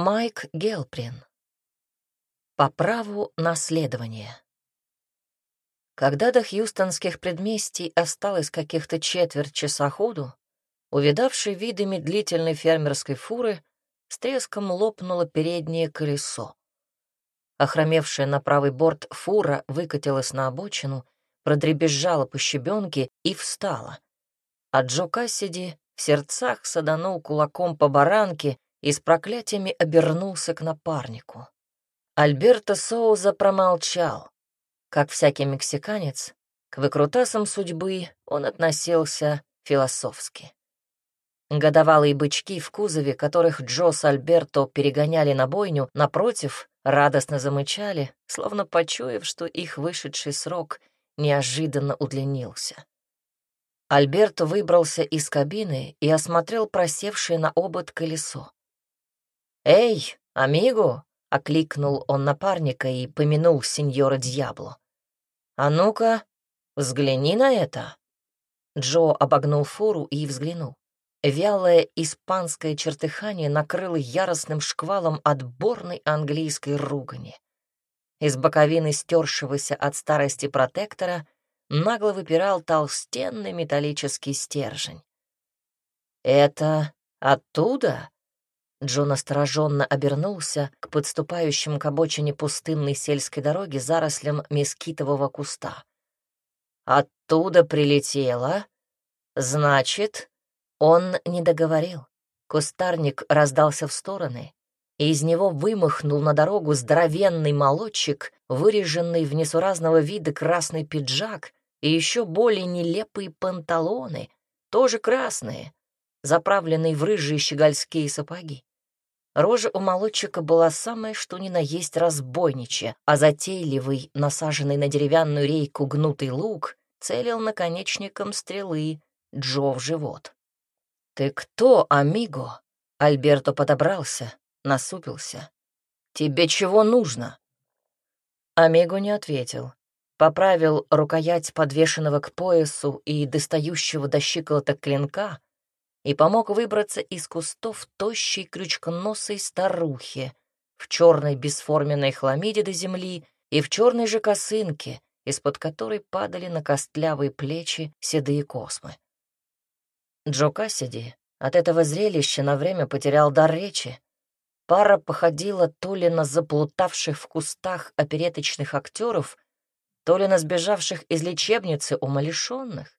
Майк Гелприн. По праву наследования. Когда до хьюстонских предместий осталось каких-то четверть часа ходу, увидавший виды медлительной фермерской фуры с треском лопнуло переднее колесо. Охромевшая на правый борт фура выкатилась на обочину, продребезжала по щебенке и встала. А Джо Кассиди в сердцах саданул кулаком по баранке и с проклятиями обернулся к напарнику. Альберто Соуза промолчал. Как всякий мексиканец, к выкрутасам судьбы он относился философски. Годовалые бычки в кузове, которых Джо с Альберто перегоняли на бойню, напротив, радостно замычали, словно почуяв, что их вышедший срок неожиданно удлинился. Альберто выбрался из кабины и осмотрел просевшее на обод колесо. «Эй, амиго!» — окликнул он напарника и помянул сеньора Дьябло. «А ну-ка, взгляни на это!» Джо обогнул фуру и взглянул. Вялое испанское чертыхание накрыло яростным шквалом отборной английской ругани. Из боковины стершегося от старости протектора нагло выпирал толстенный металлический стержень. «Это оттуда?» Джо настороженно обернулся к подступающим к обочине пустынной сельской дороги зарослям мескитового куста. «Оттуда прилетело? Значит...» Он не договорил. Кустарник раздался в стороны, и из него вымахнул на дорогу здоровенный молодчик, выреженный в несуразного вида красный пиджак и еще более нелепые панталоны, тоже красные, заправленные в рыжие щегольские сапоги. Рожа у молодчика была самая что ни на есть разбойничья, а затейливый, насаженный на деревянную рейку гнутый лук, целил наконечником стрелы Джо в живот. «Ты кто, амиго?» Альберто подобрался, насупился. «Тебе чего нужно?» Амиго не ответил. Поправил рукоять подвешенного к поясу и достающего до щиколоток клинка и помог выбраться из кустов тощей крючконосой старухе в черной бесформенной хламиде до земли и в черной же косынке, из-под которой падали на костлявые плечи седые космы. Джо Кассиди от этого зрелища на время потерял дар речи. Пара походила то ли на заплутавших в кустах опереточных актеров, то ли на сбежавших из лечебницы умалишенных.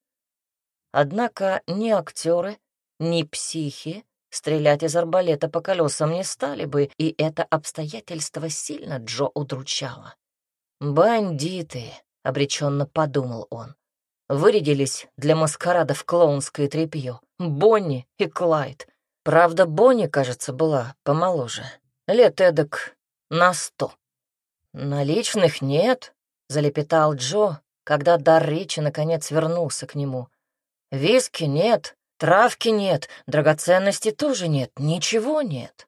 Однако ни актеры, ни психи стрелять из арбалета по колесам не стали бы, и это обстоятельство сильно Джо удручало. «Бандиты», — обреченно подумал он. Вырядились для маскарада в клоунское тряпье. Бонни и Клайд. Правда, Бонни, кажется, была помоложе. Лет эдак на 100. «Наличных нет», — залепетал Джо, когда дар речи наконец вернулся к нему. «Виски нет, травки нет, драгоценностей тоже нет, ничего нет».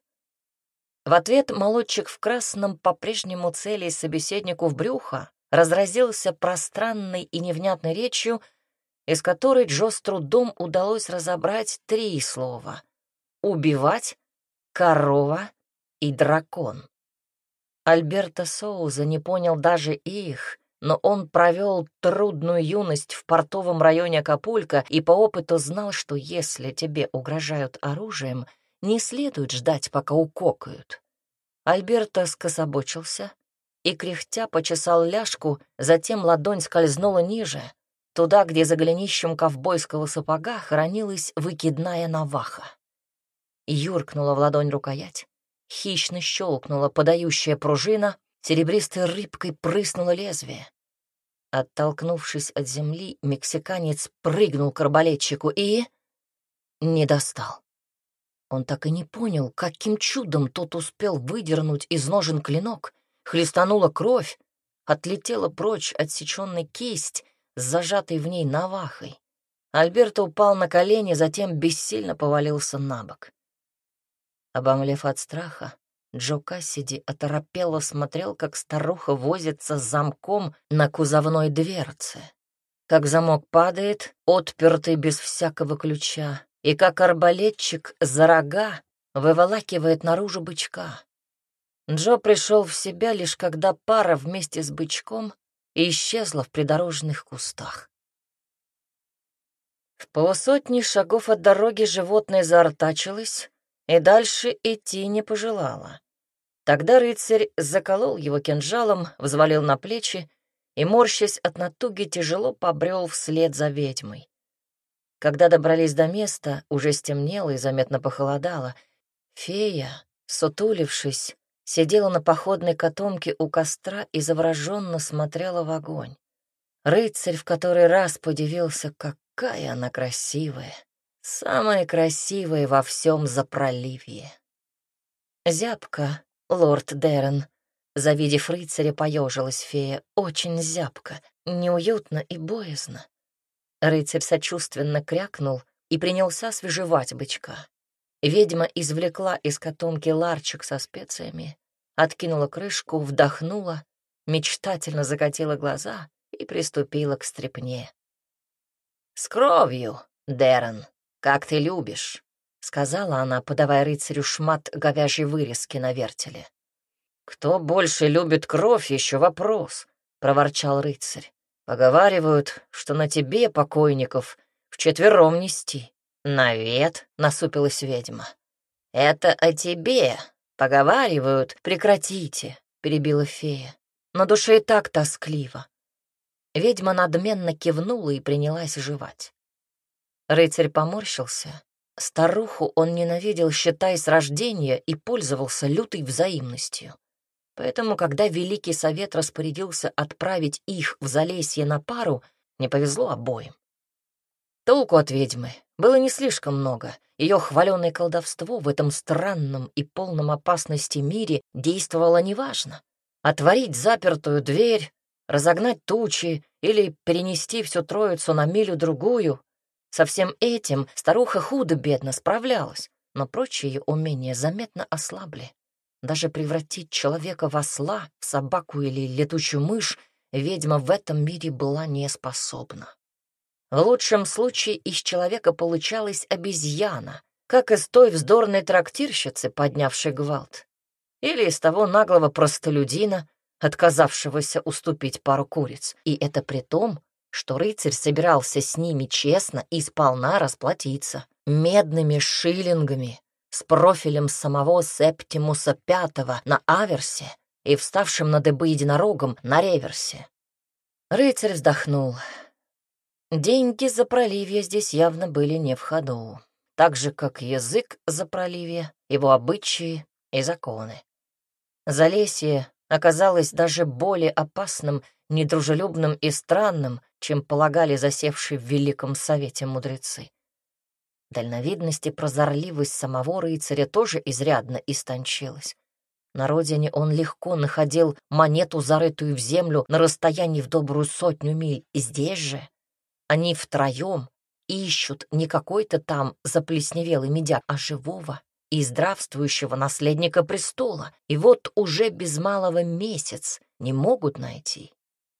В ответ молодчик в красном по-прежнему целясь собеседнику в брюхо разразился пространной и невнятной речью, из которой Джо с трудом удалось разобрать 3 слова: «убивать», «корова» и «дракон». Альберто Соуза не понял даже их, но он провел трудную юность в портовом районе Акапулько и по опыту знал, что если тебе угрожают оружием, не следует ждать, пока укокают. Альберто скособочился и, кряхтя, почесал ляжку, затем ладонь скользнула ниже, туда, где за голенищем ковбойского сапога хранилась выкидная наваха. Юркнула в ладонь рукоять, хищно щелкнула подающая пружина, серебристой рыбкой прыснуло лезвие. Оттолкнувшись от земли, мексиканец прыгнул к арбалетчику и... не достал. Он так и не понял, каким чудом тот успел выдернуть из ножен клинок. Хлестанула кровь, отлетела прочь отсеченная кисть с зажатой в ней навахой. Альберто упал на колени, затем бессильно повалился на бок. Обомлев от страха, Джо Кассиди оторопело смотрел, как старуха возится с замком на кузовной дверце, как замок падает, отпертый без всякого ключа, и как арбалетчик за рога выволакивает наружу бычка. Джо пришел в себя лишь когда пара вместе с бычком исчезла в придорожных кустах. В полусотни шагов от дороги животное заортачилось и дальше идти не пожелало. Тогда рыцарь заколол его кинжалом, взвалил на плечи и, морщась от натуги, тяжело побрел вслед за ведьмой. Когда добрались до места, уже стемнело и заметно похолодало. Фея, сутулившись, сидела на походной котомке у костра и завороженно смотрела в огонь. Рыцарь в который раз подивился, какая она красивая. Самая красивая во всем Запроливье. Зябко, лорд Дерен. Завидев рыцаря, поежилась фея. Очень зябко, неуютно и боязно. Рыцарь сочувственно крякнул и принялся свежевать бычка. Ведьма извлекла из котомки ларчик со специями, откинула крышку, вдохнула, мечтательно закатила глаза и приступила к стряпне. «С кровью, Дерен, как ты любишь», — сказала она, подавая рыцарю шмат говяжьей вырезки на вертеле. «Кто больше любит кровь, еще вопрос», — проворчал рыцарь. «Поговаривают, что на тебе, покойников, вчетвером нести». «Навет», — насупилась ведьма. «Это о тебе. Поговаривают, прекратите», — перебила фея. «На душе и так тоскливо». Ведьма надменно кивнула и принялась жевать. Рыцарь поморщился. Старуху он ненавидел, считай, с рождения, и пользовался лютой взаимностью. Поэтому, когда Великий Совет распорядился отправить их в Залесье на пару, не повезло обоим. Толку от ведьмы было не слишком много. Ее хваленое колдовство в этом странном и полном опасности мире действовало неважно. Отворить запертую дверь, разогнать тучи или перенести всю троицу на милю-другую — со всем этим старуха худо-бедно справлялась, но прочие ее умения заметно ослабли. Даже превратить человека в осла, в собаку или летучую мышь ведьма в этом мире была не способна. В лучшем случае из человека получалась обезьяна, как из той вздорной трактирщицы, поднявшей гвалт, или из того наглого простолюдина, отказавшегося уступить пару куриц, и это при том, что рыцарь собирался с ними честно и сполна расплатиться медными шиллингами с профилем самого Септимуса Пятого на аверсе и вставшим на дыбы единорогом на реверсе. Рыцарь вздохнул. Деньги за проливье здесь явно были не в ходу, так же, как язык за проливье, его обычаи и законы. Залесье оказалось даже более опасным, недружелюбным и странным, чем полагали засевшие в Великом Совете мудрецы. Дальновидность и прозорливость самого рыцаря тоже изрядно истончилась. На родине он легко находил монету, зарытую в землю на расстоянии в добрую 100 миль. И здесь же они втроем ищут не какой-то там заплесневелый медяк, а живого и здравствующего наследника престола. И вот уже без малого месяц не могут найти.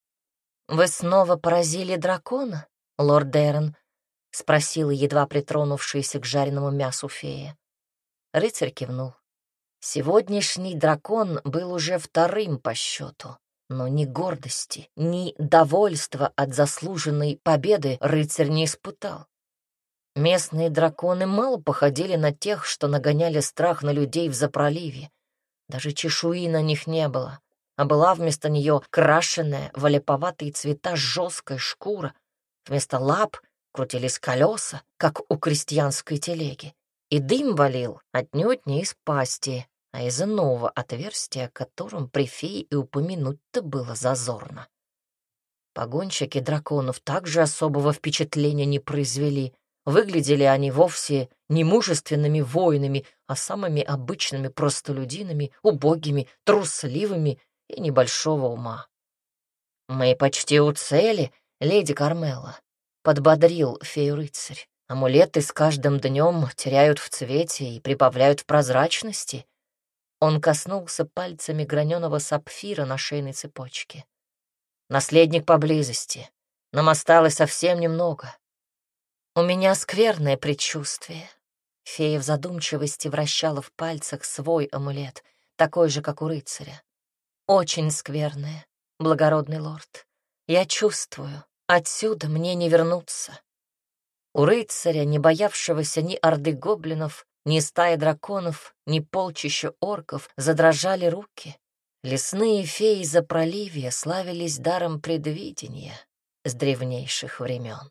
«Вы снова поразили дракона, лорд Дерен?» — спросила едва притронувшаяся к жареному мясу фея. Рыцарь кивнул. Сегодняшний дракон был уже вторым по счету, но ни гордости, ни довольства от заслуженной победы рыцарь не испытал. Местные драконы мало походили на тех, что нагоняли страх на людей в Запроливье. Даже чешуи на них не было, а была вместо нее крашеная в олиповатые цвета жесткая шкура. Вместо лап крутились колеса, как у крестьянской телеги. И дым валил отнюдь не из пасти, а из иного отверстия, о котором при фее и упомянуть-то было зазорно. Погонщики драконов также особого впечатления не произвели. Выглядели они вовсе не мужественными воинами, а самыми обычными простолюдинами, убогими, трусливыми и небольшого ума. «Мы почти у цели, леди Кармелла», — подбодрил фею-рыцарь. «Амулеты с каждым днем теряют в цвете и прибавляют в прозрачности». Он коснулся пальцами граненого сапфира на шейной цепочке. «Наследник поблизости. Нам осталось совсем немного». «У меня скверное предчувствие». Фея в задумчивости вращала в пальцах свой амулет. такой же, как у рыцаря. Очень скверное, благородный лорд. Я чувствую, отсюда мне не вернуться. У рыцаря, не боявшегося ни орды гоблинов, ни стаи драконов, ни полчища орков, задрожали руки. Лесные феи Запроливья славились даром предвидения с древнейших времен.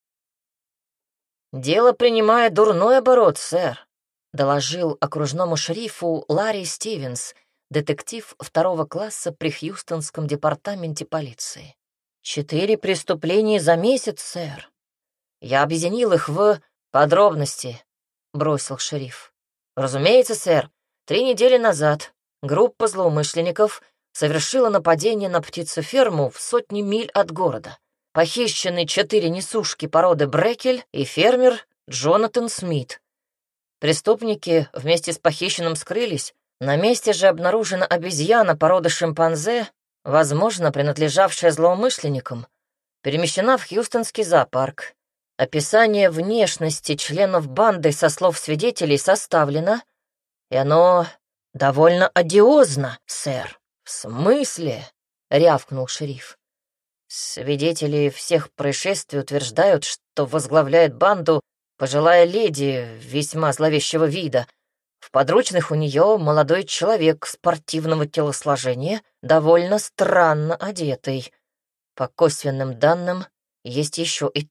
«Дело принимает дурной оборот, сэр», — доложил окружному шерифу Ларри Стивенс, детектив 2-го класса при Хьюстонском департаменте полиции. 4 преступления за месяц, сэр. Я объединил их в подробности, — бросил шериф. Разумеется, сэр, 3 недели назад группа злоумышленников совершила нападение на птицеферму в 100 миль от города. Похищены 4 несушки породы Брекель и фермер Джонатан Смит. Преступники вместе с похищенным скрылись. На месте же обнаружена обезьяна породы шимпанзе, возможно, принадлежавшая злоумышленникам, перемещена в Хьюстонский зоопарк. Описание внешности членов банды со слов свидетелей составлено, и оно довольно одиозно, сэр. «В смысле?» — рявкнул шериф. Свидетели всех происшествий утверждают, что возглавляет банду пожилая леди весьма зловещего вида. В подручных у нее молодой человек спортивного телосложения, довольно странно одетый. По косвенным данным, есть еще и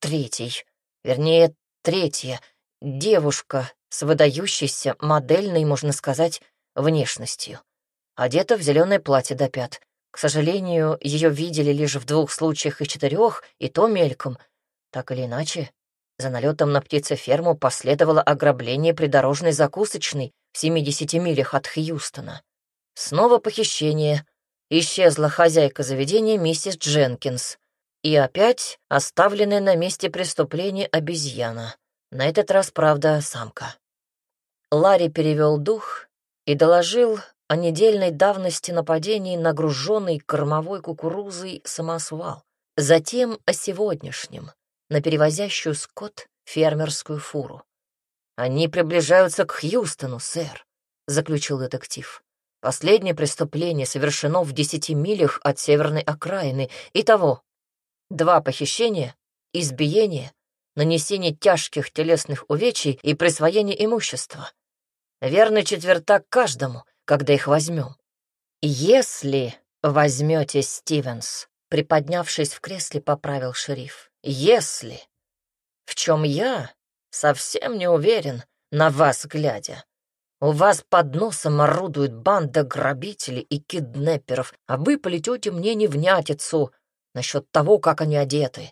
третья девушка с выдающейся модельной, можно сказать, внешностью. Одета в зеленое платье до пят. К сожалению, ее видели лишь в 2 случаях из 4, и то мельком. Так или иначе, за налетом на птицеферму последовало ограбление придорожной закусочной в 70 милях от Хьюстона. Снова похищение. Исчезла хозяйка заведения миссис Дженкинс. И опять оставленная на месте преступления обезьяна. На этот раз, правда, самка. Ларри перевел дух и доложил о недельной давности нападении на груженный кормовой кукурузой самосвал. Затем о сегодняшнем, на перевозящую скот фермерскую фуру. «Они приближаются к Хьюстону, сэр», — заключил детектив. «Последнее преступление совершено в 10 милях от северной окраины. Итого 2 похищения, избиение, нанесение тяжких телесных увечий и присвоение имущества. Верный четвертак каждому, когда их возьмем. Если возьмете, Стивенс, приподнявшись в кресле, поправил шериф, если, в чем я совсем не уверен, на вас глядя. У вас под носом орудует банда грабителей и киднепперов, а вы плетете мне невнятицу насчет того, как они одеты.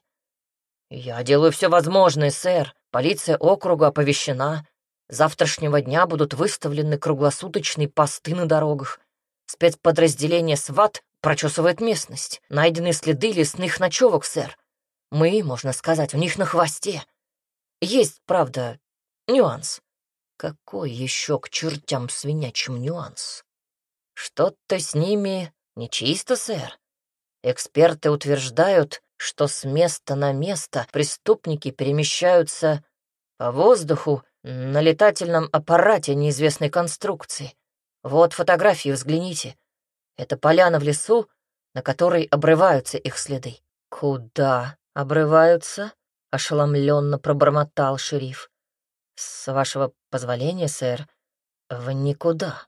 Я делаю все возможное, сэр. Полиция округа оповещена. С завтрашнего дня будут выставлены круглосуточные посты на дорогах. Спецподразделение СВАТ прочесывает местность. Найдены следы лесных ночевок, сэр. Мы, можно сказать, у них на хвосте. Есть, правда, нюанс. Какой еще к чертям свинячьим нюанс? Что-то с ними нечисто, сэр. Эксперты утверждают, что с места на место преступники перемещаются по воздуху на летательном аппарате неизвестной конструкции. Вот фотографии, взгляните. Это поляна в лесу, на которой обрываются их следы. «Куда обрываются?» — ошеломленно пробормотал шериф. «С вашего позволения, сэр, в никуда».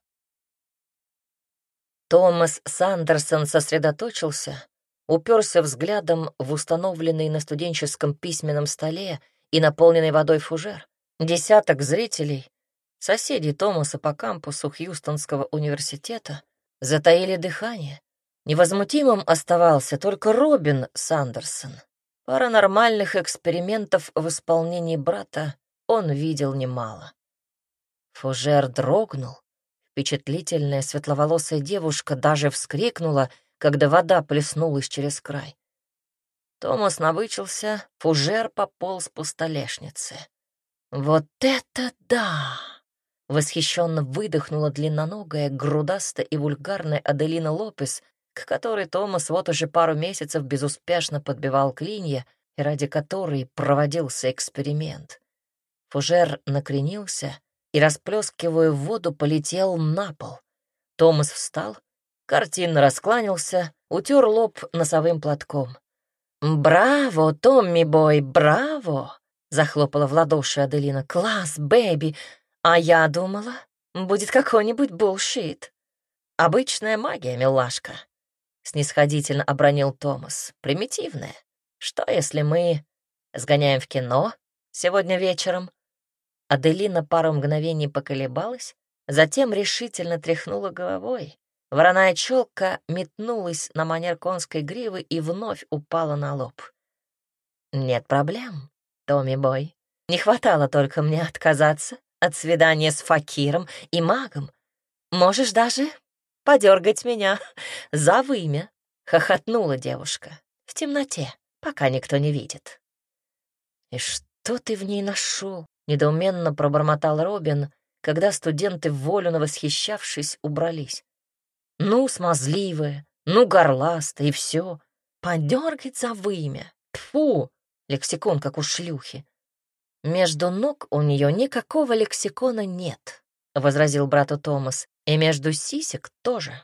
Томас Сандерсон сосредоточился, уперся взглядом в установленный на студенческом письменном столе и наполненный водой фужер. Десяток зрителей, соседей Томаса по кампусу Хьюстонского университета, затаили дыхание. Невозмутимым оставался только Робин Сандерсон. Паранормальных экспериментов в исполнении брата он видел немало. Фужер дрогнул. Впечатлительная светловолосая девушка даже вскрикнула, когда вода плеснулась через край. Томас набычился, фужер пополз по столешнице. «Вот это да!» — восхищенно выдохнула длинноногая, грудастая и вульгарная Аделина Лопес, к которой Томас вот уже пару месяцев безуспешно подбивал клинья и ради которой проводился эксперимент. Фужер накренился и, расплескивая в воду, полетел на пол. Томас встал, картинно раскланялся, утер лоб носовым платком. «Браво, Томми-бой, браво!» — захлопала в ладоши Аделина. «Класс, бэби! А я думала, будет какой-нибудь булшит. Обычная магия, милашка», — снисходительно обронил Томас. «Примитивная. Что, если мы сгоняем в кино сегодня вечером?» Аделина пару мгновений поколебалась, затем решительно тряхнула головой. Вороная челка метнулась на манер конской гривы и вновь упала на лоб. «Нет проблем, Томми-бой. Не хватало только мне отказаться от свидания с факиром и магом. Можешь даже подергать меня за вымя», — хохотнула девушка. «В темноте, пока никто не видит». «И что ты в ней нашел?» — недоуменно пробормотал Робин, когда студенты, вволю восхищавшись, убрались. «Ну, смазливая, ну, горластая, и все. Подергать за вымя. Тьфу, лексикон, как у шлюхи». «Между ног у нее никакого лексикона нет», — возразил брату Томас, «и между сисек тоже».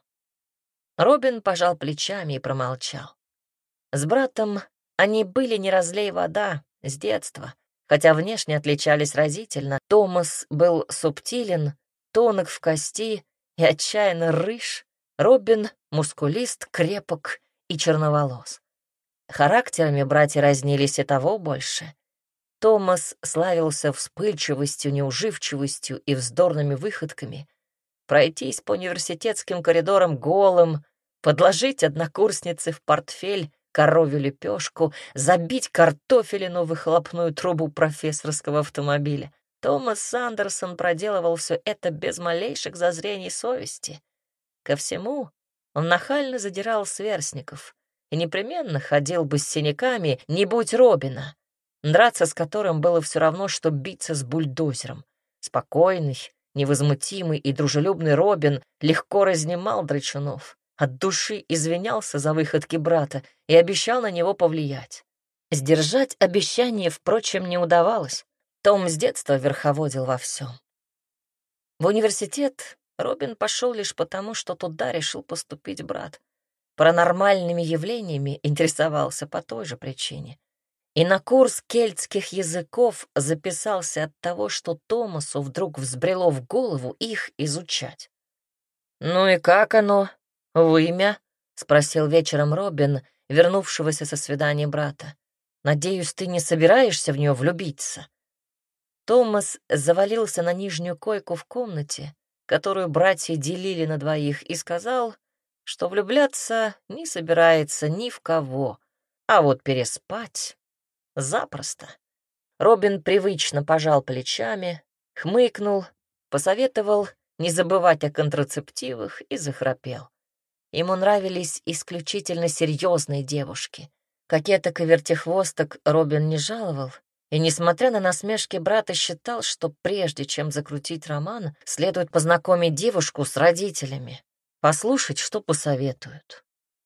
Робин пожал плечами и промолчал. С братом они были не разлей вода с детства, хотя внешне отличались разительно. Томас был субтилен, тонок в кости и отчаянно рыж, Робин — мускулист, крепок и черноволос. Характерами братья разнились и того больше. Томас славился вспыльчивостью, неуживчивостью и вздорными выходками. Пройтись по университетским коридорам голым, подложить однокурснице в портфель коровью лепешку, забить картофелину в выхлопную трубу профессорского автомобиля. Томас Сандерсон проделывал все это без малейших зазрений совести. Ко всему он нахально задирал сверстников и непременно ходил бы с синяками, не будь Робина, драться с которым было все равно, что биться с бульдозером. Спокойный, невозмутимый и дружелюбный Робин легко разнимал драчунов, от души извинялся за выходки брата и обещал на него повлиять. Сдержать обещание, впрочем, не удавалось. Том с детства верховодил во всем. В университет Робин пошел лишь потому, что туда решил поступить брат. Паранормальными явлениями интересовался по той же причине. И на курс кельтских языков записался от того, что Томасу вдруг взбрело в голову их изучать. «Ну и как оно? Вымя?» — спросил вечером Робин, вернувшегося со свидания брата. «Надеюсь, ты не собираешься в нее влюбиться?» Томас завалился на нижнюю койку в комнате, которую братья делили на двоих, и сказал, что влюбляться не собирается ни в кого, а вот переспать запросто. Робин привычно пожал плечами, хмыкнул, посоветовал не забывать о контрацептивах и захрапел. Ему нравились исключительно серьезные девушки. Кокеток и вертихвосток Робин не жаловал, и, несмотря на насмешки брата, считал, что прежде чем закрутить роман, следует познакомить девушку с родителями, послушать, что посоветуют.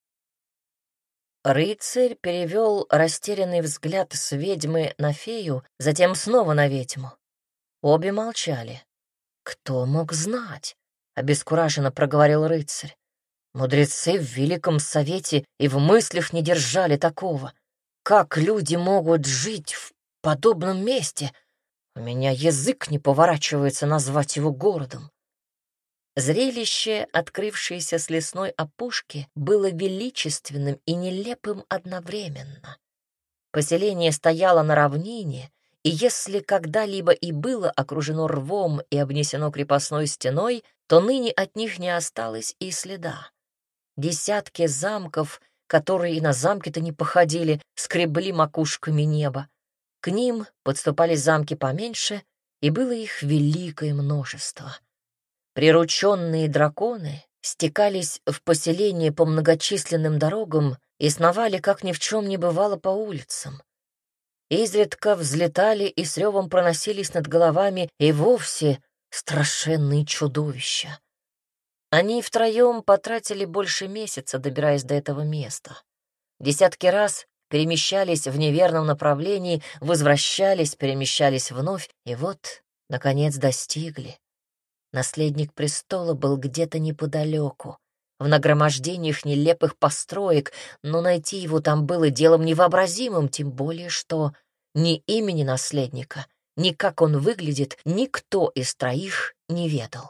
Рыцарь перевел растерянный взгляд с ведьмы на фею, затем снова на ведьму. Обе молчали. «Кто мог знать?» — обескураженно проговорил рыцарь. «Мудрецы в Великом Совете и в мыслях не держали такого. Как люди могут жить в подобном месте? У меня язык не поворачивается назвать его городом». Зрелище, открывшееся с лесной опушки, было величественным и нелепым одновременно. Поселение стояло на равнине, и если когда-либо и было окружено рвом и обнесено крепостной стеной, то ныне от них не осталось и следа. Десятки замков, которые и на замки-то не походили, скребли макушками небо. К ним подступали замки поменьше, и было их великое множество. Прирученные драконы стекались в поселение по многочисленным дорогам и сновали, как ни в чем не бывало, по улицам. Изредка взлетали и с ревом проносились над головами и вовсе страшенные чудовища. Они втроем потратили больше месяца, добираясь до этого места. Десятки раз перемещались в неверном направлении, возвращались, перемещались вновь, и вот, наконец, достигли. Наследник престола был где-то неподалеку, в нагромождениях нелепых построек, но найти его там было делом невообразимым, тем более что ни имени наследника, ни как он выглядит, никто из троих не ведал.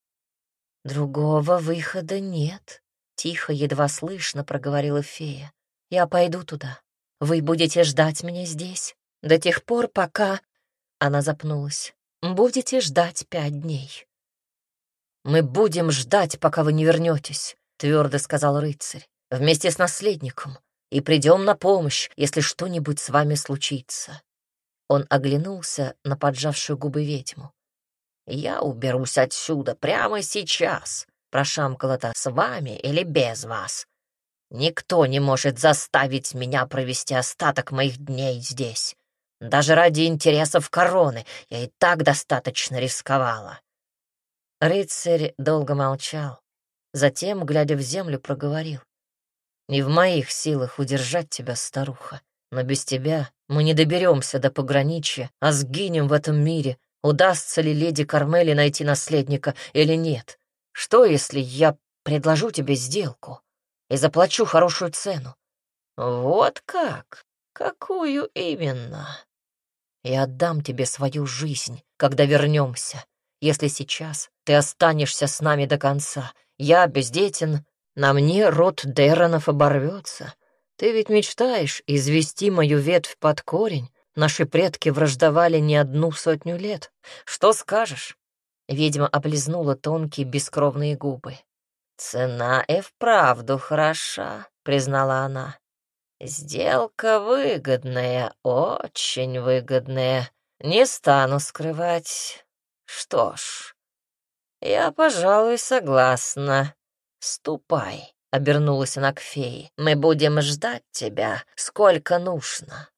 «Другого выхода нет», — тихо, едва слышно проговорила фея. «Я пойду туда. Вы будете ждать меня здесь до тех пор, пока...» Она запнулась. «Будете ждать 5 дней». «Мы будем ждать, пока вы не вернетесь», — твердо сказал рыцарь, «вместе с наследником, и придем на помощь, если что-нибудь с вами случится». Он оглянулся на поджавшую губы ведьму. «Я уберусь отсюда прямо сейчас», — прошамкала та, «с вами или без вас. Никто не может заставить меня провести остаток моих дней здесь. Даже ради интересов короны я и так достаточно рисковала». Рыцарь долго молчал, затем, глядя в землю, проговорил. «Не в моих силах удержать тебя, старуха, но без тебя мы не доберемся до пограничья, а сгинем в этом мире. Удастся ли леди Кармели найти наследника или нет? Что, если я предложу тебе сделку и заплачу хорошую цену?» «Вот как? Какую именно?» «Я отдам тебе свою жизнь, когда вернемся. Если сейчас ты останешься с нами до конца, я бездетен, на мне род Дерронов оборвется. Ты ведь мечтаешь извести мою ветвь под корень. Наши предки враждовали не 100 лет. Что скажешь?» Ведьма облизнула тонкие бескровные губы. «Цена и вправду хороша», — признала она. «Сделка выгодная, очень выгодная. Не стану скрывать. Что ж, я, пожалуй, согласна. Ступай», — обернулась она к фее. «Мы будем ждать тебя, сколько нужно».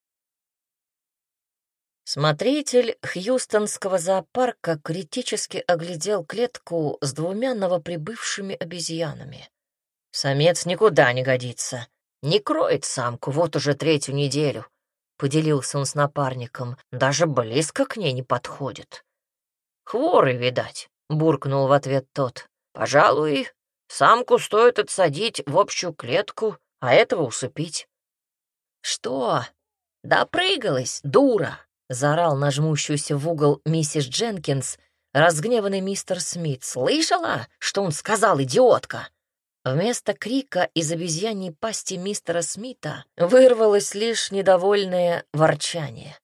Смотритель Хьюстонского зоопарка критически оглядел клетку с 2 новоприбывшими обезьянами. «Самец никуда не годится. Не кроет самку вот уже 3-ю неделю», — поделился он с напарником. «Даже близко к ней не подходит». «Хворый, видать», — буркнул в ответ тот. «Пожалуй, самку стоит отсадить в общую клетку, а этого усыпить». «Что? Допрыгалась, дура!» — заорал на жмущуюся в угол миссис Дженкинс разгневанный мистер Смит. «Слышала, что он сказал, идиотка?» Вместо крика из обезьяньей пасти мистера Смита вырвалось лишь недовольное ворчание.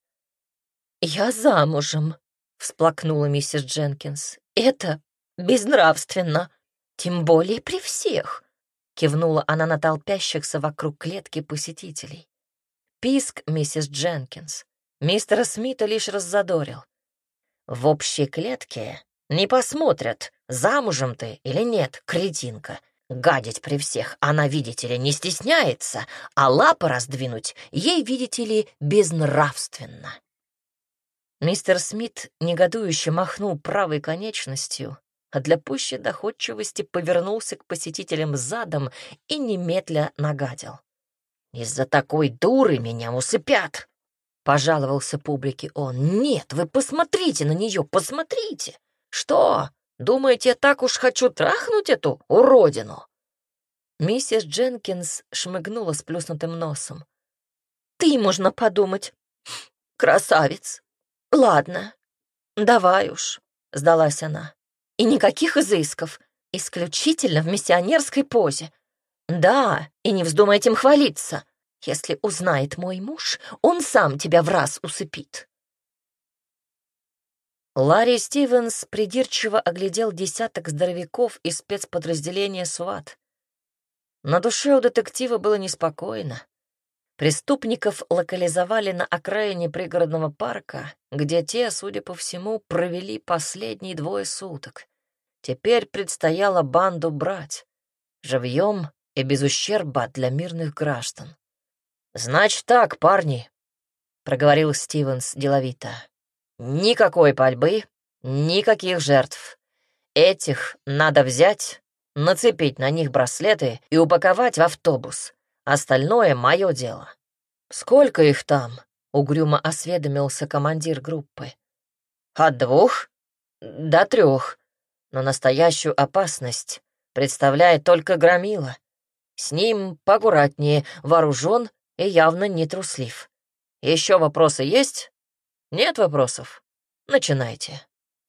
«Я замужем», — всплакнула миссис Дженкинс. «Это безнравственно, тем более при всех», — кивнула она на толпящихся вокруг клетки посетителей. Писк миссис Дженкинс мистера Смита лишь раззадорил. «В общей клетке не посмотрят, замужем ты или нет, кретинка. Гадить при всех она, видите ли, не стесняется, а лапы раздвинуть ей, видите ли, безнравственно». Мистер Смит негодующе махнул правой конечностью, а для пущей доходчивости повернулся к посетителям задом и немедля нагадил. «Из-за такой дуры меня усыпят!» — пожаловался публике он. «Нет, вы посмотрите на нее, посмотрите! Что, думаете, я так уж хочу трахнуть эту уродину?» Миссис Дженкинс шмыгнула сплюснутым носом. «Ты, можно подумать, красавец! Ладно, давай уж», — сдалась она. «И никаких изысков, исключительно в миссионерской позе. Да, и не вздумай этим хвалиться. Если узнает мой муж, он сам тебя в раз усыпит». Ларри Стивенс придирчиво оглядел десяток здоровяков из спецподразделения СВАТ. На душе у детектива было неспокойно. Преступников локализовали на окраине пригородного парка, где те, судя по всему, провели последние 2 суток. Теперь предстояло банду брать, живьем и без ущерба для мирных граждан. «Значит так, парни», — проговорил Стивенс деловито. «Никакой пальбы, никаких жертв. Этих надо взять, нацепить на них браслеты и упаковать в автобус. Остальное — мое дело». «Сколько их там?» — угрюмо осведомился командир группы. «От 2 до 3. Но настоящую опасность представляет только Громила. С ним поаккуратнее, вооружен и явно не труслив. Еще вопросы есть? Нет вопросов? Начинайте.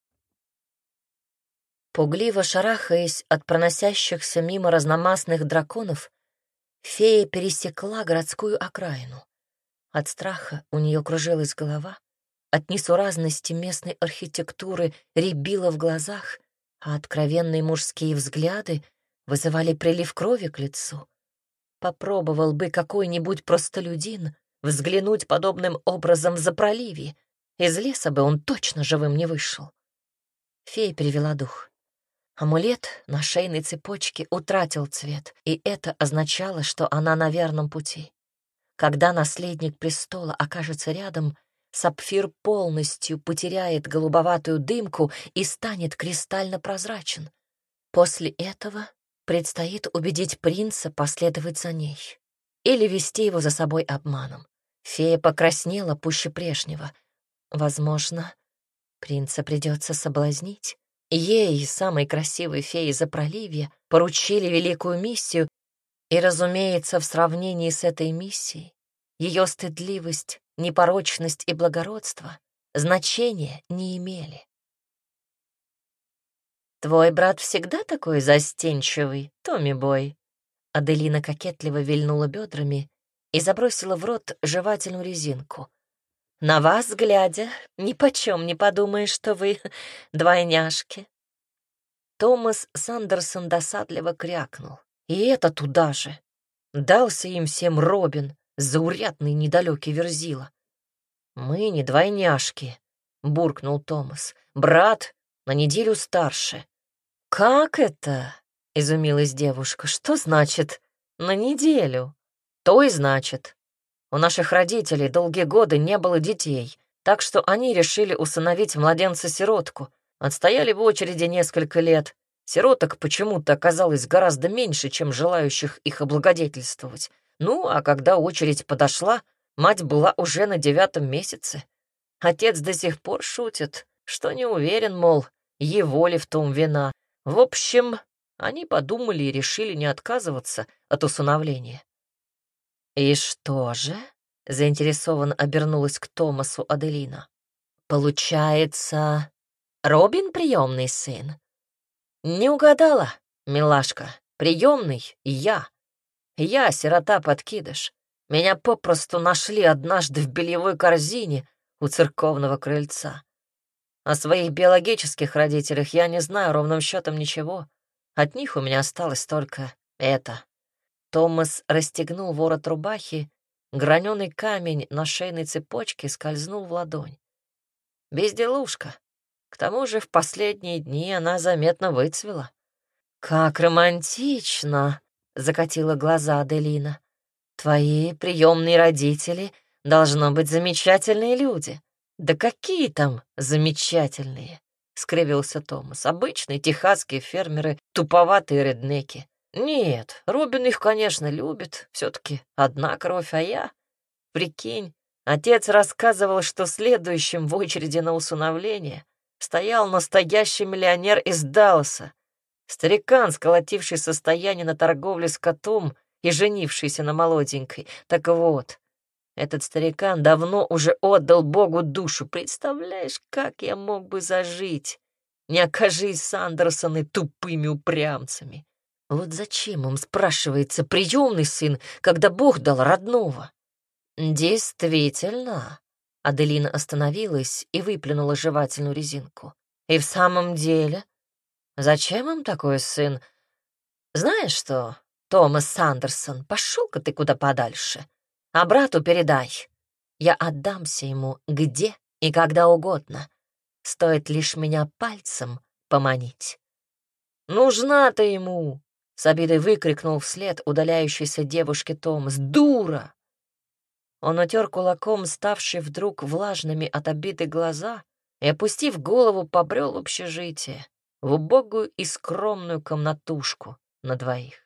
Пугливо шарахаясь от проносящихся мимо разномастных драконов, фея пересекла городскую окраину. От страха у нее кружилась голова, от несуразности местной архитектуры рябило в глазах, а откровенные мужские взгляды вызывали прилив крови к лицу. Попробовал бы какой-нибудь простолюдин взглянуть подобным образом за проливье, из леса бы он точно живым не вышел. Фея перевела дух. Амулет на шейной цепочке утратил цвет, и это означало, что она на верном пути. Когда наследник престола окажется рядом, сапфир полностью потеряет голубоватую дымку и станет кристально прозрачен. После этого предстоит убедить принца последовать за ней или вести его за собой обманом. Фея покраснела пуще прежнего. Возможно, принца придется соблазнить. Ей, самой красивой фее Запроливья, поручили великую миссию, и, разумеется, в сравнении с этой миссией ее стыдливость, непорочность и благородство значения не имели. «Твой брат всегда такой застенчивый, Томми-бой?» Аделина кокетливо вильнула бедрами и забросила в рот жевательную резинку. «На вас, глядя, нипочем не подумаешь, что вы двойняшки». Томас Сандерсон досадливо крякнул. И это туда же. Дался им всем Робин, заурядный недалекий верзила. «Мы не двойняшки», — буркнул Томас. «Брат на неделю старше». «Как это?» — изумилась девушка. «Что значит «на неделю»?» «То и значит. У наших родителей долгие годы не было детей, так что они решили усыновить младенца-сиротку. Отстояли в очереди несколько лет. Сироток почему-то оказалось гораздо меньше, чем желающих их облагодетельствовать. Ну, а когда очередь подошла, мать была уже на 9-м месяце. Отец до сих пор шутит, что не уверен, мол, его ли в том вина. В общем, они подумали и решили не отказываться от усыновления. «И что же?» — заинтересованно обернулась к Томасу Аделина. «Получается, Робин приемный сын?» «Не угадала, милашка. Приемный я. Я сирота-подкидыш. Меня попросту нашли однажды в бельевой корзине у церковного крыльца. О своих биологических родителях я не знаю ровным счетом ничего. От них у меня осталось только это». Томас расстегнул ворот рубахи, граненый камень на шейной цепочке скользнул в ладонь. Безделушка. К тому же в последние дни она заметно выцвела. «Как романтично!» — закатила глаза Аделина. «Твои приемные родители должно быть замечательные люди». «Да какие там замечательные!» — скривился Томас. «Обычные техасские фермеры, туповатые реднеки. Нет, Робин их, конечно, любит, все-таки одна кровь, а я... Прикинь, отец рассказывал, что следующим в очереди на усыновление стоял настоящий миллионер из Далласа, старикан, сколотивший состояние на торговле скотом и женившийся на молоденькой. Так вот, этот старикан давно уже отдал Богу душу. Представляешь, как я мог бы зажить, не окажись Сандерсоны тупыми упрямцами. Вот зачем им, спрашивается, приемный сын, когда Бог дал родного? Действительно. Аделина остановилась и выплюнула жевательную резинку. И в самом деле, зачем им такой сын? Знаешь что, Томас Сандерсон, пошел-ка ты куда подальше. А брату передай. Я отдамся ему где и когда угодно. Стоит лишь меня пальцем поманить. «Нужна ты ему!» — с обидой выкрикнул вслед удаляющейся девушке Томас. «Дура!» Он утер кулаком ставшие вдруг влажными от обиды глаза и, опустив голову, побрел в общежитие, в убогую и скромную комнатушку на двоих.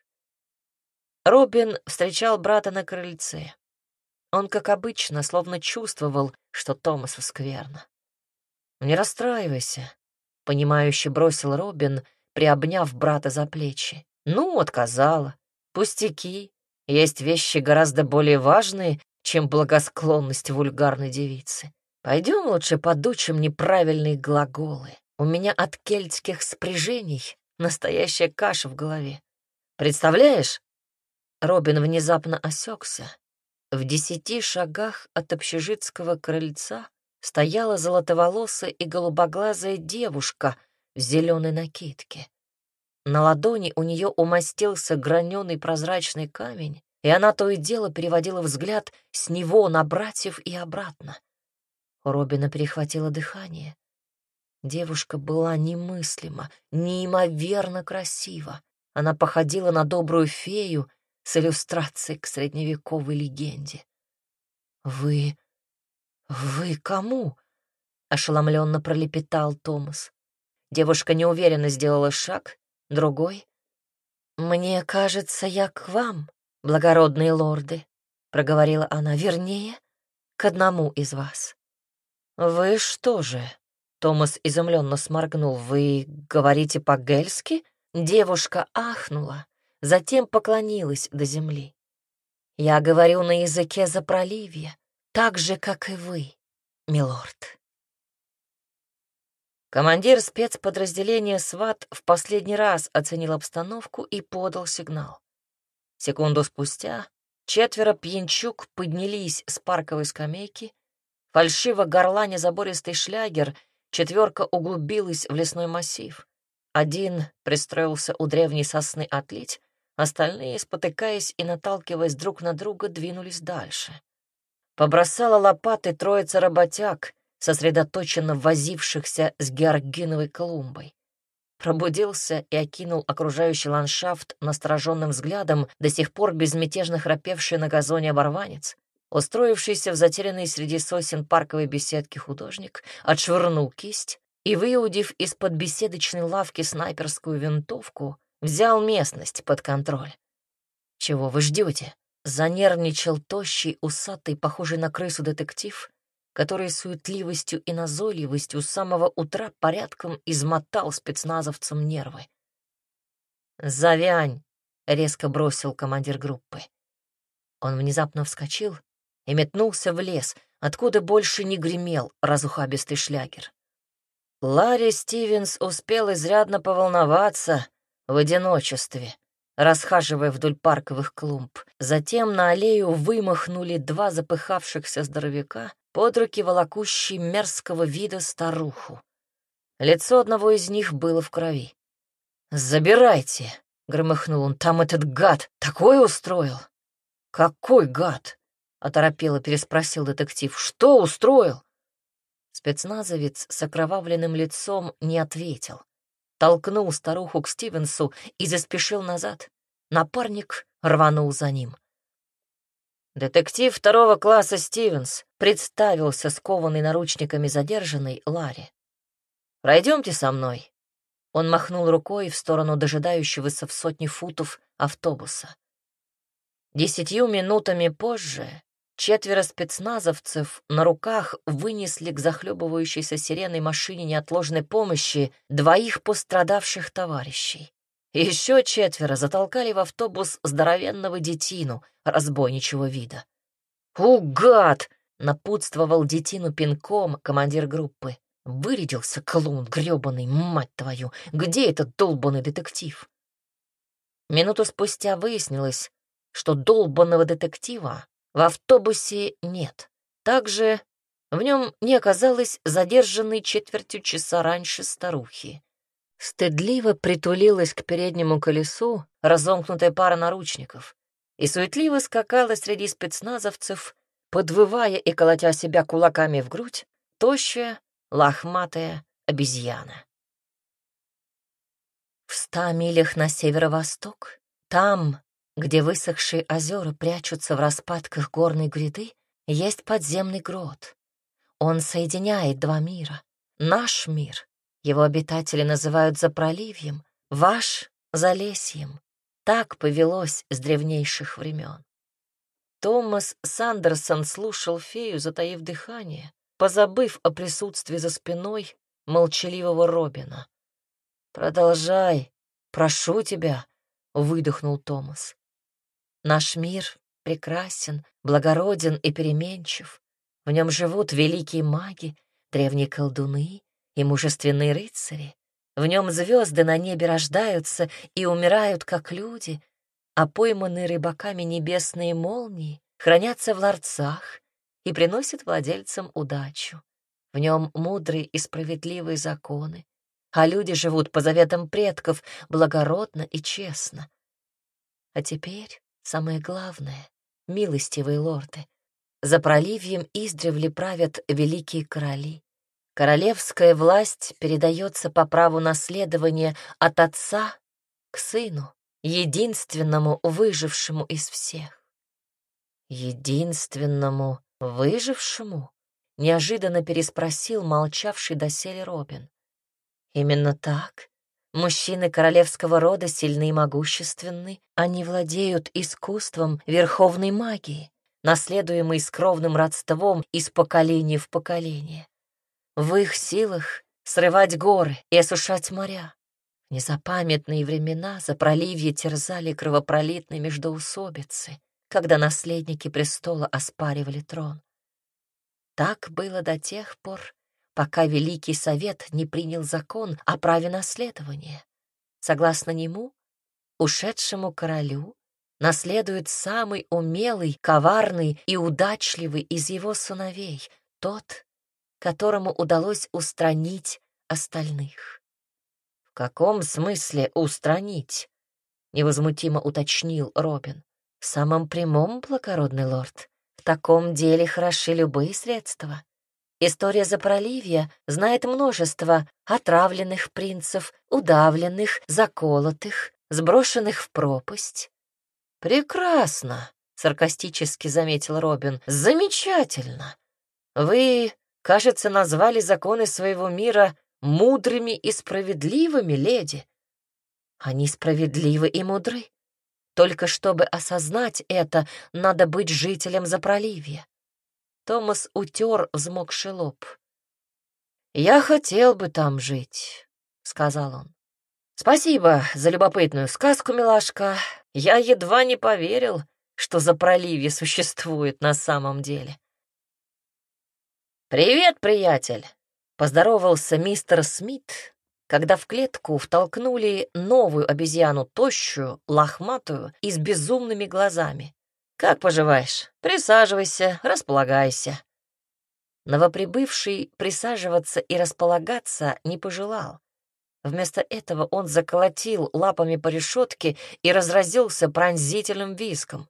Робин встречал брата на крыльце. Он, как обычно, словно чувствовал, что Томасу скверно. «Не расстраивайся. — понимающе бросил Робин, приобняв брата за плечи. «Ну, отказала. Пустяки. Есть вещи гораздо более важные, чем благосклонность вульгарной девицы. Пойдем лучше подучим неправильные глаголы. У меня от кельтских спряжений настоящая каша в голове. Представляешь?» Робин внезапно осекся. В 10 шагах от общежитского крыльца стояла золотоволосая и голубоглазая девушка в зеленой накидке. На ладони у нее умостился граненый прозрачный камень, и она то и дело переводила взгляд с него на братьев и обратно. У Робина перехватило дыхание. Девушка была немыслимо, неимоверно красива. Она походила на добрую фею с иллюстрацией к средневековой легенде. «Вы кому?» — ошеломленно пролепетал Томас. Девушка неуверенно сделала шаг, другой. «Мне кажется, я к вам, благородные лорды», — проговорила она, — «вернее, к одному из вас». «Вы что же?» — Томас изумленно сморгнул. «Вы говорите по-гельски?» Девушка ахнула, затем поклонилась до земли. «Я говорю на языке запроливья, так же, как и вы, милорд». Командир спецподразделения СВАТ в последний раз оценил обстановку и подал сигнал. Секунду спустя 4 пьянчуг поднялись с парковой скамейки. Фальшиво горланя забористый шлягер, 4 углубилась в лесной массив. Один пристроился у древней сосны отлить, остальные, спотыкаясь и наталкиваясь друг на друга, двинулись дальше. Побросала лопаты троица работяг, сосредоточенно возившихся с георгиновой клумбой. Пробудился и окинул окружающий ландшафт настороженным взглядом до сих пор безмятежно храпевший на газоне оборванец. Устроившийся в затерянной среди сосен парковой беседки художник отшвырнул кисть и, выудив из-под беседочной лавки снайперскую винтовку, взял местность под контроль. «Чего вы ждете?» — занервничал тощий, усатый, похожий на крысу детектив, который суетливостью и назойливостью с самого утра порядком измотал спецназовцам нервы. «Завянь!» — резко бросил командир группы. Он внезапно вскочил и метнулся в лес, откуда больше не гремел разухабистый шлягер. Ларри Стивенс успел изрядно поволноваться в одиночестве, расхаживая вдоль парковых клумб. Затем на аллею вымахнули 2 запыхавшихся здоровяка, под руки волокущей мерзкого вида старуху. Лицо одного из них было в крови. «Забирайте!» — громыхнул он. «Там этот гад такое устроил!» «Какой гад?» — оторопело переспросил детектив. «Что устроил?» Спецназовец с окровавленным лицом не ответил. Толкнул старуху к Стивенсу и заспешил назад. Напарник рванул за ним. Детектив 2 класса Стивенс представился скованный наручниками задержанный Ларри. «Пройдемте со мной». Он махнул рукой в сторону дожидающегося в 100 футов автобуса. 10 минутами позже 4 спецназовцев на руках вынесли к захлебывающейся сиреной машине неотложной помощи 2 пострадавших товарищей. Еще 4 затолкали в автобус здоровенного детину разбойничьего вида. «Гад!» — напутствовал детину пинком командир группы. «Вырядился клоун грёбаный, мать твою! Где этот долбанный детектив?» Минуту спустя выяснилось, что долбанного детектива в автобусе нет. Также в нем не оказалось задержанной четвертью часа раньше старухи. Стыдливо притулилась к переднему колесу разомкнутая пара наручников и суетливо скакала среди спецназовцев, подвывая и колотя себя кулаками в грудь, тощая, лохматая обезьяна. В 100 милях на северо-восток, там, где высохшие озера прячутся в распадках горной гряды, есть подземный грот. Он соединяет 2 мира. Наш мир, его обитатели называют запроливьем, ваш — залесьем. Так повелось с древнейших времен. Томас Сандерсон слушал фею, затаив дыхание, позабыв о присутствии за спиной молчаливого Робина. «Продолжай, прошу тебя», — выдохнул Томас. «Наш мир прекрасен, благороден и переменчив. В нем живут великие маги, древние колдуны и мужественные рыцари. В нем звезды на небе рождаются и умирают, как люди, а пойманные рыбаками небесные молнии хранятся в ларцах и приносят владельцам удачу. В нем мудрые и справедливые законы, а люди живут по заветам предков благородно и честно. А теперь самое главное, милостивые лорды. За проливьем издревле правят великие короли. Королевская власть передается по праву наследования от отца к сыну, единственному выжившему из всех. «Единственному выжившему?» — неожиданно переспросил молчавший доселе Робин. «Именно так. Мужчины королевского рода сильны и могущественны. Они владеют искусством верховной магии, наследуемой скромным родством из поколения в поколение. В их силах срывать горы и осушать моря. В незапамятные времена за проливье терзали кровопролитные междоусобицы, когда наследники престола оспаривали трон. Так было до тех пор, пока Великий Совет не принял закон о праве наследования. Согласно нему, ушедшему королю наследует самый умелый, коварный и удачливый из его сыновей, тот, которому удалось устранить остальных. «В каком смысле устранить?» — невозмутимо уточнил Робин. «В самом прямом, благородный лорд. В таком деле хороши любые средства. История Запроливья знает множество отравленных принцев, удавленных, заколотых, сброшенных в пропасть». «Прекрасно», — саркастически заметил Робин. «Замечательно. Вы, кажется, назвали законы своего мира мудрыми и справедливыми, леди. Они справедливы и мудры. Только чтобы осознать это, надо быть жителем Запроливья». Томас утер взмокший лоб. «Я хотел бы там жить», — сказал он. «Спасибо за любопытную сказку, милашка. Я едва не поверил, что Запроливье существует на самом деле». «Привет, приятель!» — поздоровался мистер Смит, когда в клетку втолкнули новую обезьяну, тощую, лохматую и с безумными глазами. «Как поживаешь? Присаживайся, располагайся». Новоприбывший присаживаться и располагаться не пожелал. Вместо этого он заколотил лапами по решетке и разразился пронзительным визгом.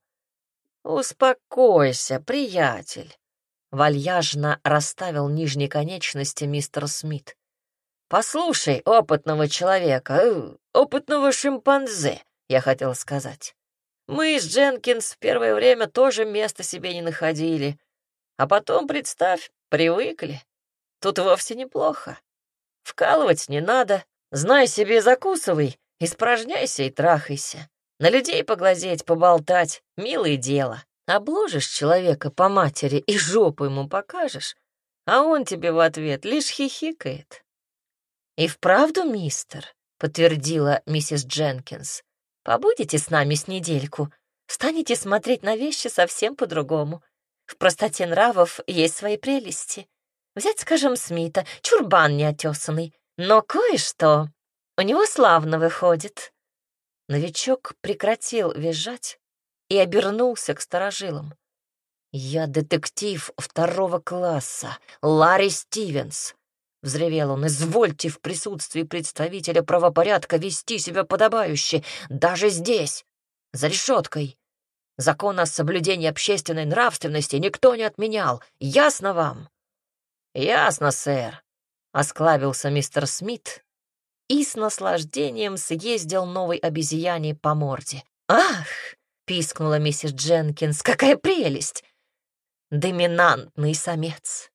«Успокойся, приятель», — вальяжно расставил нижние конечности мистер Смит. «Послушай опытного человека, опытного шимпанзе, я хотел сказать. Мы с Дженкинс в первое время тоже места себе не находили, а потом, представь, привыкли. Тут вовсе неплохо. Вкалывать не надо, знай себе, закусывай, испражняйся и трахайся. На людей поглазеть, поболтать — милое дело. Обложишь человека по матери и жопу ему покажешь, а он тебе в ответ лишь хихикает». «И вправду, мистер», — подтвердила миссис Дженкинс, «побудете с нами с недельку, станете смотреть на вещи совсем по-другому. В простоте нравов есть свои прелести. Взять, скажем, Смита, чурбан неотесанный, но кое-что у него славно выходит». Новичок прекратил визжать и обернулся к старожилам. «Я детектив 2-го класса, Ларри Стивенс», — взревел он. «Извольте в присутствии представителя правопорядка вести себя подобающе, даже здесь, за решеткой. Закон о соблюдении общественной нравственности никто не отменял. Ясно вам?» «Ясно, сэр», — осклабился мистер Смит и с наслаждением съездил новой обезьяне по морде. «Ах!» — пискнула миссис Дженкинс. «Какая прелесть! Доминантный самец!»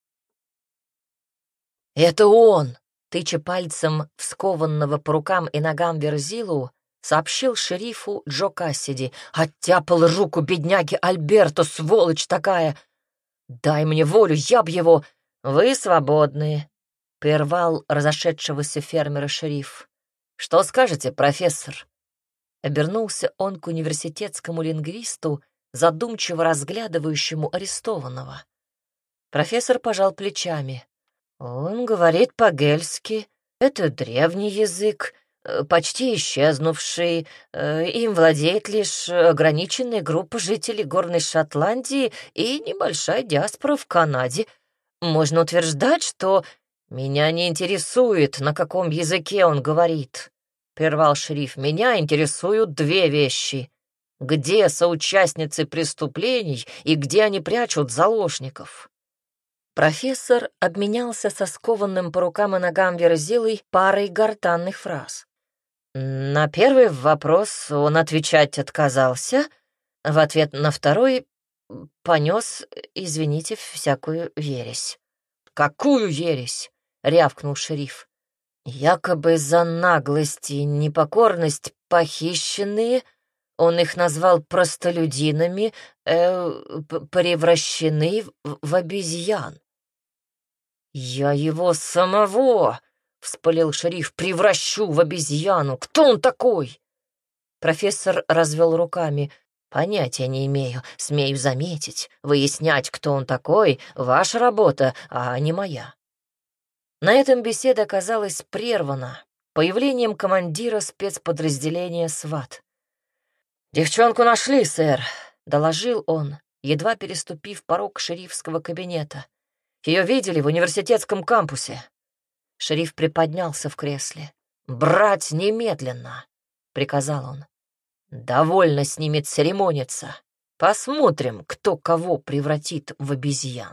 «Это он!» — тыча пальцем в скованного по рукам и ногам Верзилу, сообщил шерифу Джо Кассиди. «Оттяпал руку бедняги Альберто, сволочь такая! Дай мне волю, я б его...» «Вы свободны», — прервал разошедшегося фермера шериф. «Что скажете, профессор?» Обернулся он к университетскому лингвисту, задумчиво разглядывающему арестованного. Профессор пожал плечами. «Он говорит по-гельски. Это древний язык, почти исчезнувший. Им владеет лишь ограниченная группа жителей Горной Шотландии и небольшая диаспора в Канаде. Можно утверждать, что меня не интересует, на каком языке он говорит», — прервал шериф. «Меня интересуют две вещи. Где соучастницы преступлений и где они прячут заложников?» Профессор обменялся со скованным по рукам и ногам Верзилой парой гортанных фраз. На первый вопрос он отвечать отказался, в ответ на второй понес, извините, всякую ересь. «Какую ересь?» — рявкнул шериф. «Якобы за наглость и непокорность похищенные, он их назвал простолюдинами, превращены в обезьян». «Я его самого, — вспылил шериф, — превращу в обезьяну. Кто он такой?» Профессор развел руками. «Понятия не имею, смею заметить. Выяснять, кто он такой, — ваша работа, а не моя». На этом беседа оказалась прервана появлением командира спецподразделения СВАТ. «Девчонку нашли, сэр», — доложил он, едва переступив порог шерифского кабинета. «Ее видели в университетском кампусе». Шериф приподнялся в кресле. «Брать немедленно!» — приказал он. «Довольно с ними церемониться. Посмотрим, кто кого превратит в обезьян».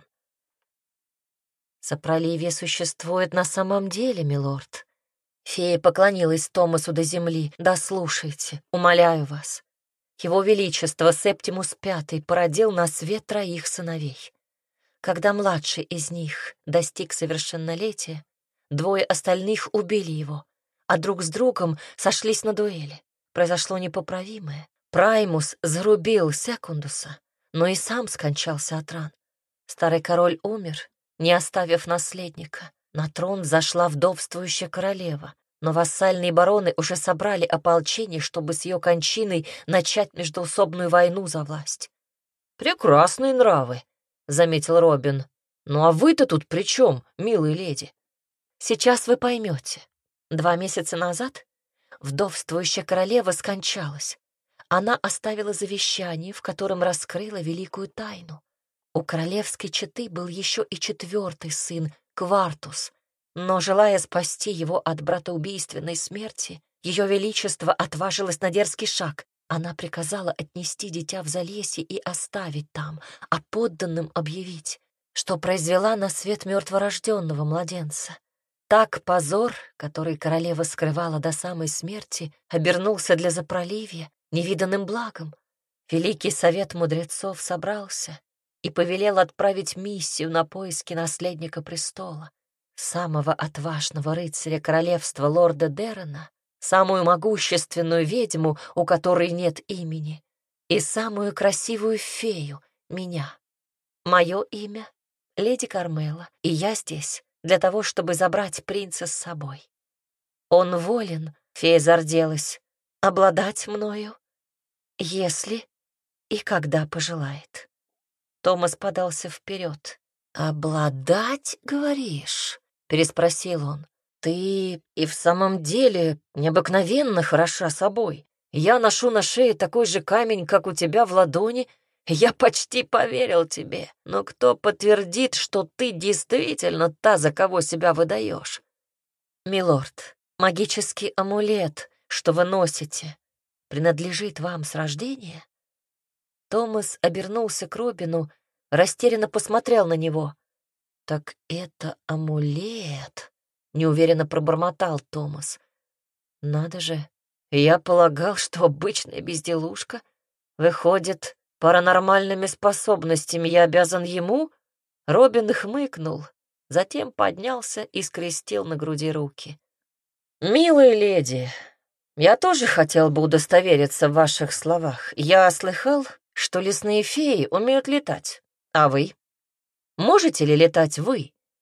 «Сопроливие существует на самом деле, милорд». Фея поклонилась Томасу до земли. «Да слушайте, умоляю вас. Его Величество Септимус V породил на свет 3 сыновей. Когда младший из них достиг совершеннолетия, 2 остальных убили его, а друг с другом сошлись на дуэли. Произошло непоправимое. Праймус зарубил Секундуса, но и сам скончался от ран. Старый король умер, не оставив наследника. На трон зашла вдовствующая королева, но вассальные бароны уже собрали ополчение, чтобы с ее кончиной начать междоусобную войну за власть. «Прекрасные нравы», — заметил Робин. «Ну а вы-то тут при чем, милые леди?» «Сейчас вы поймете. 2 месяца назад вдовствующая королева скончалась. Она оставила завещание, в котором раскрыла великую тайну. У королевской четы был еще и 4-й сын, Квартус, но, желая спасти его от братоубийственной смерти, ее величество отважилось на дерзкий шаг. Она приказала отнести дитя в Залесье и оставить там, а подданным объявить, что произвела на свет мертворожденного младенца. Так позор, который королева скрывала до самой смерти, обернулся для Запроливья невиданным благом. Великий совет мудрецов собрался и повелел отправить миссию на поиски наследника престола, самого отважного рыцаря королевства лорда Дерона, самую могущественную ведьму, у которой нет имени, и самую красивую фею, меня. Мое имя — леди Кармела, и я здесь для того, чтобы забрать принца с собой. Он волен, фея зарделась, обладать мною, если и когда пожелает». Томас подался вперед. «Обладать, говоришь?» — переспросил он. «Ты и в самом деле необыкновенно хороша собой. Я ношу на шее такой же камень, как у тебя в ладони. Я почти поверил тебе. Но кто подтвердит, что ты действительно та, за кого себя выдаешь?» «Милорд, магический амулет, что вы носите, принадлежит вам с рождения?» Томас обернулся к Робину, растерянно посмотрел на него. «Так это амулет», — неуверенно пробормотал Томас. «Надо же, я полагал, что обычная безделушка. Выходит, паранормальными способностями я обязан ему?» Робин хмыкнул, затем поднялся и скрестил на груди руки. «Милые леди, я тоже хотел бы удостовериться в ваших словах. Я слыхал, что лесные феи умеют летать. А вы? Можете ли летать вы?»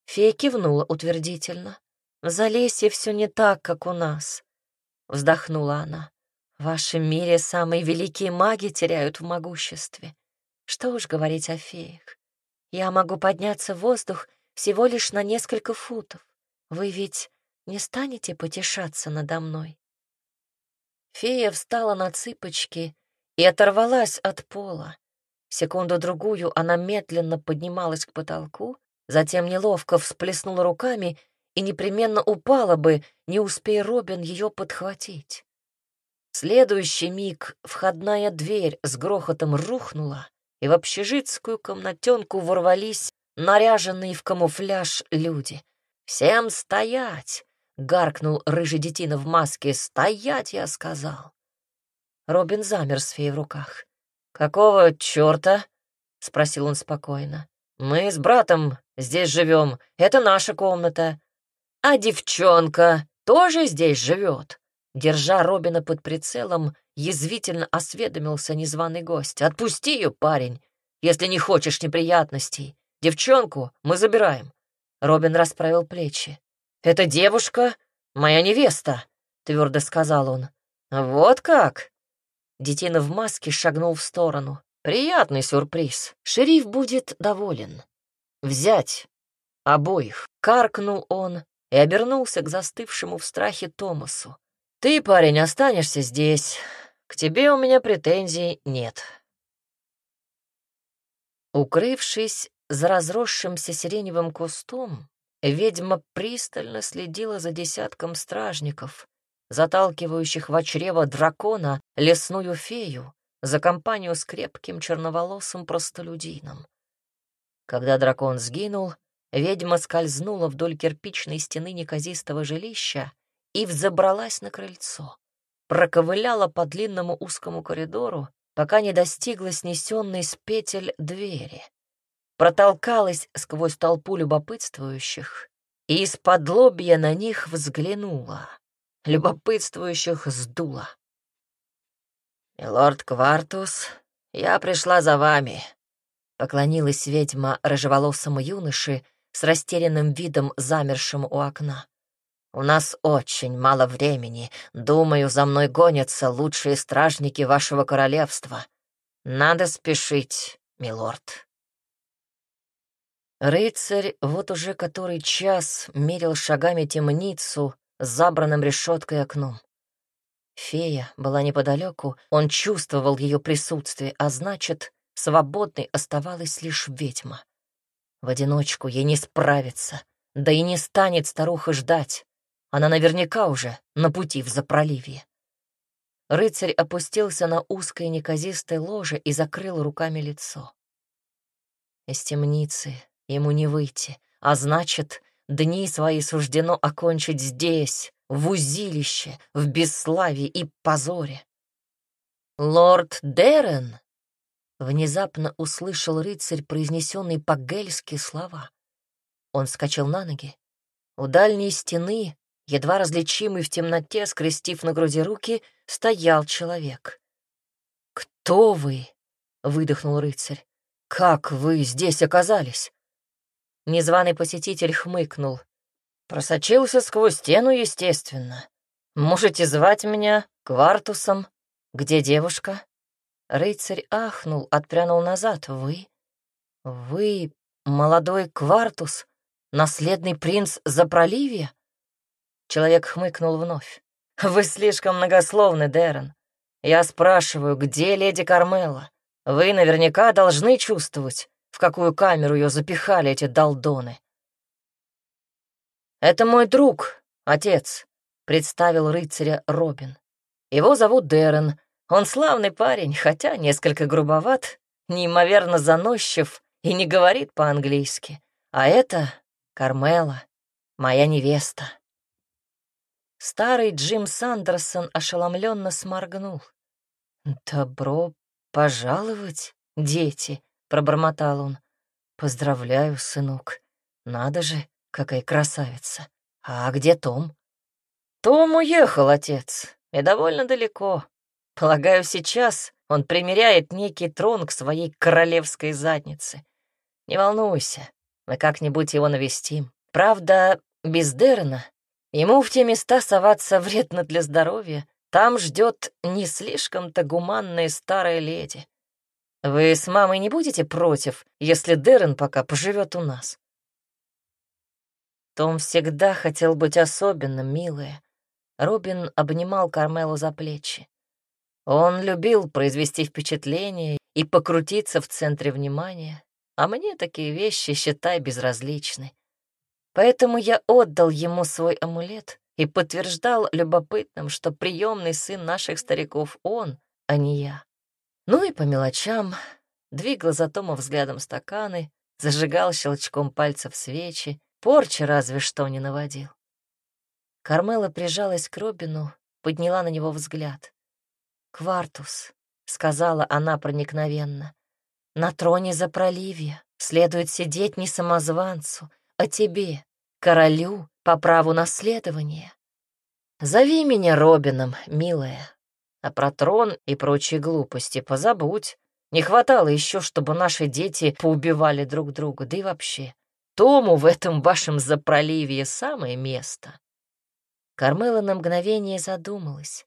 Фея кивнула утвердительно. «В Залесье все не так, как у нас», — вздохнула она. «В вашем мире самые великие маги теряют в могуществе. Что уж говорить о феях. Я могу подняться в воздух всего лишь на несколько футов. Вы ведь не станете потешаться надо мной?» Фея встала на цыпочки и оторвалась от пола. Секунду-другую она медленно поднималась к потолку, затем неловко всплеснула руками и непременно упала бы, не успея Робин ее подхватить. В следующий миг входная дверь с грохотом рухнула, и в общежитскую комнатенку ворвались наряженные в камуфляж люди. «Всем стоять!» — гаркнул рыжий детина в маске. «Стоять, я сказал!» Робин замер с феей в руках. «Какого черта?» — спросил он спокойно. «Мы с братом здесь живем, это наша комната. А девчонка тоже здесь живет?» Держа Робина под прицелом, язвительно осведомился незваный гость. «Отпусти ее, парень, если не хочешь неприятностей. Девчонку мы забираем». Робин расправил плечи. «Эта девушка — моя невеста», — твердо сказал он. «Вот как?» Детина в маске шагнул в сторону. «Приятный сюрприз. Шериф будет доволен. Взять обоих», — каркнул он и обернулся к застывшему в страхе Томасу. «Ты, парень, останешься здесь. К тебе у меня претензий нет». Укрывшись за разросшимся сиреневым кустом, ведьма пристально следила за десятком стражников, заталкивающих в чрево дракона лесную фею за компанию с крепким черноволосым простолюдином. Когда дракон сгинул, ведьма скользнула вдоль кирпичной стены неказистого жилища и взобралась на крыльцо. Проковыляла по длинному узкому коридору, пока не достигла снесенной с петель двери. Протолкалась сквозь толпу любопытствующих и из-под лобья на них взглянула. Любопытствующих сдуло. «Милорд Квартус, я пришла за вами», — поклонилась ведьма рыжеволосому юноше с растерянным видом, замершему у окна. «У нас очень мало времени. Думаю, за мной гонятся лучшие стражники вашего королевства. Надо спешить, милорд». Рыцарь вот уже который час мерил шагами темницу с забранным решеткой окном. Фея была неподалеку, он чувствовал ее присутствие, а значит, свободной оставалась лишь ведьма. В одиночку ей не справиться, да и не станет старуха ждать. Она наверняка уже на пути в запроливье. Рыцарь опустился на узкое неказистое ложе и закрыл руками лицо. Из темницы ему не выйти, а значит, дни свои суждено окончить здесь, в узилище, в бесславии и позоре. «Лорд Дерен!» — внезапно услышал рыцарь произнесенные по-гельски слова. Он вскочил на ноги. У дальней стены, едва различимый в темноте, скрестив на груди руки, стоял человек. «Кто вы?» — выдохнул рыцарь. «Как вы здесь оказались?» Незваный посетитель хмыкнул. «Просочился сквозь стену, естественно. Можете звать меня Квартусом. Где девушка?» Рыцарь ахнул, отпрянул назад. «Вы молодой Квартус, наследный принц Запроливья?» Человек хмыкнул вновь. «Вы слишком многословны, Дерен. Я спрашиваю, где леди Кармела? Вы наверняка должны чувствовать, в какую камеру ее запихали эти долдоны». «Это мой друг, отец», — представил рыцаря Робин. «Его зовут Дерен. Он славный парень, хотя несколько грубоват, неимоверно заносчив и не говорит по-английски. А это Кармела, моя невеста». Старый Джим Сандерсон ошеломленно сморгнул. «Добро пожаловать, дети», — пробормотал он. «Поздравляю, сынок. Надо же, какая красавица. А где Том?» «Том уехал, отец, и довольно далеко. Полагаю, сейчас он примеряет некий трон к своей королевской заднице. Не волнуйся, мы как-нибудь его навестим. Правда, без Дэрона ему в те места соваться вредно для здоровья. Там ждет не слишком-то гуманная старая леди. Вы с мамой не будете против, если Дэрон пока поживет у нас? Том всегда хотел быть особенным, милая. Робин обнимал Кармелу за плечи. Он любил произвести впечатление и покрутиться в центре внимания, а мне такие вещи, считай, безразличны. Поэтому я отдал ему свой амулет и подтверждал любопытным, что приемный сын наших стариков он, а не я. Ну и по мелочам двигал за Тома взглядом стаканы, зажигал щелчком пальцев свечи, порчи разве что не наводил. Кармела прижалась к Робину, подняла на него взгляд. «Квартус», — сказала она проникновенно, — «на троне за проливье следует сидеть не самозванцу, а тебе, королю, по праву наследования. Зови меня Робином, милая, а про трон и прочие глупости позабудь. Не хватало еще, чтобы наши дети поубивали друг друга, да и вообще. Тому в этом вашем запроливье самое место». Кармела на мгновение задумалась.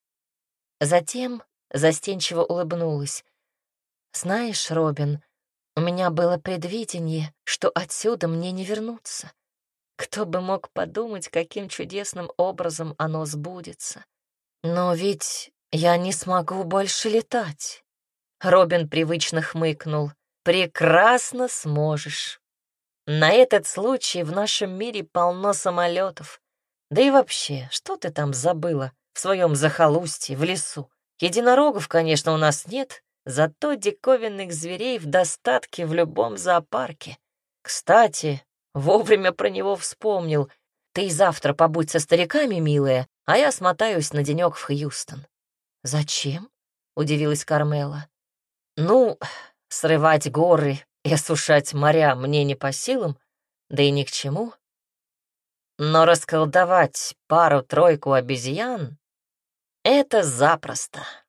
Затем застенчиво улыбнулась. «Знаешь, Робин, у меня было предвидение, что отсюда мне не вернуться. Кто бы мог подумать, каким чудесным образом оно сбудется. Но ведь я не смогу больше летать». Робин привычно хмыкнул. «Прекрасно сможешь. На этот случай в нашем мире полно самолетов. Да и вообще, что ты там забыла в своем захолустье, в лесу? Единорогов, конечно, у нас нет, зато диковинных зверей в достатке в любом зоопарке. Кстати, вовремя про него вспомнил. Ты завтра побудь со стариками, милая, а я смотаюсь на денек в Хьюстон». «Зачем?» — удивилась Кармела. «Ну, срывать горы и осушать моря мне не по силам, да и ни к чему. Но расколдовать пару-тройку обезьян — это запросто».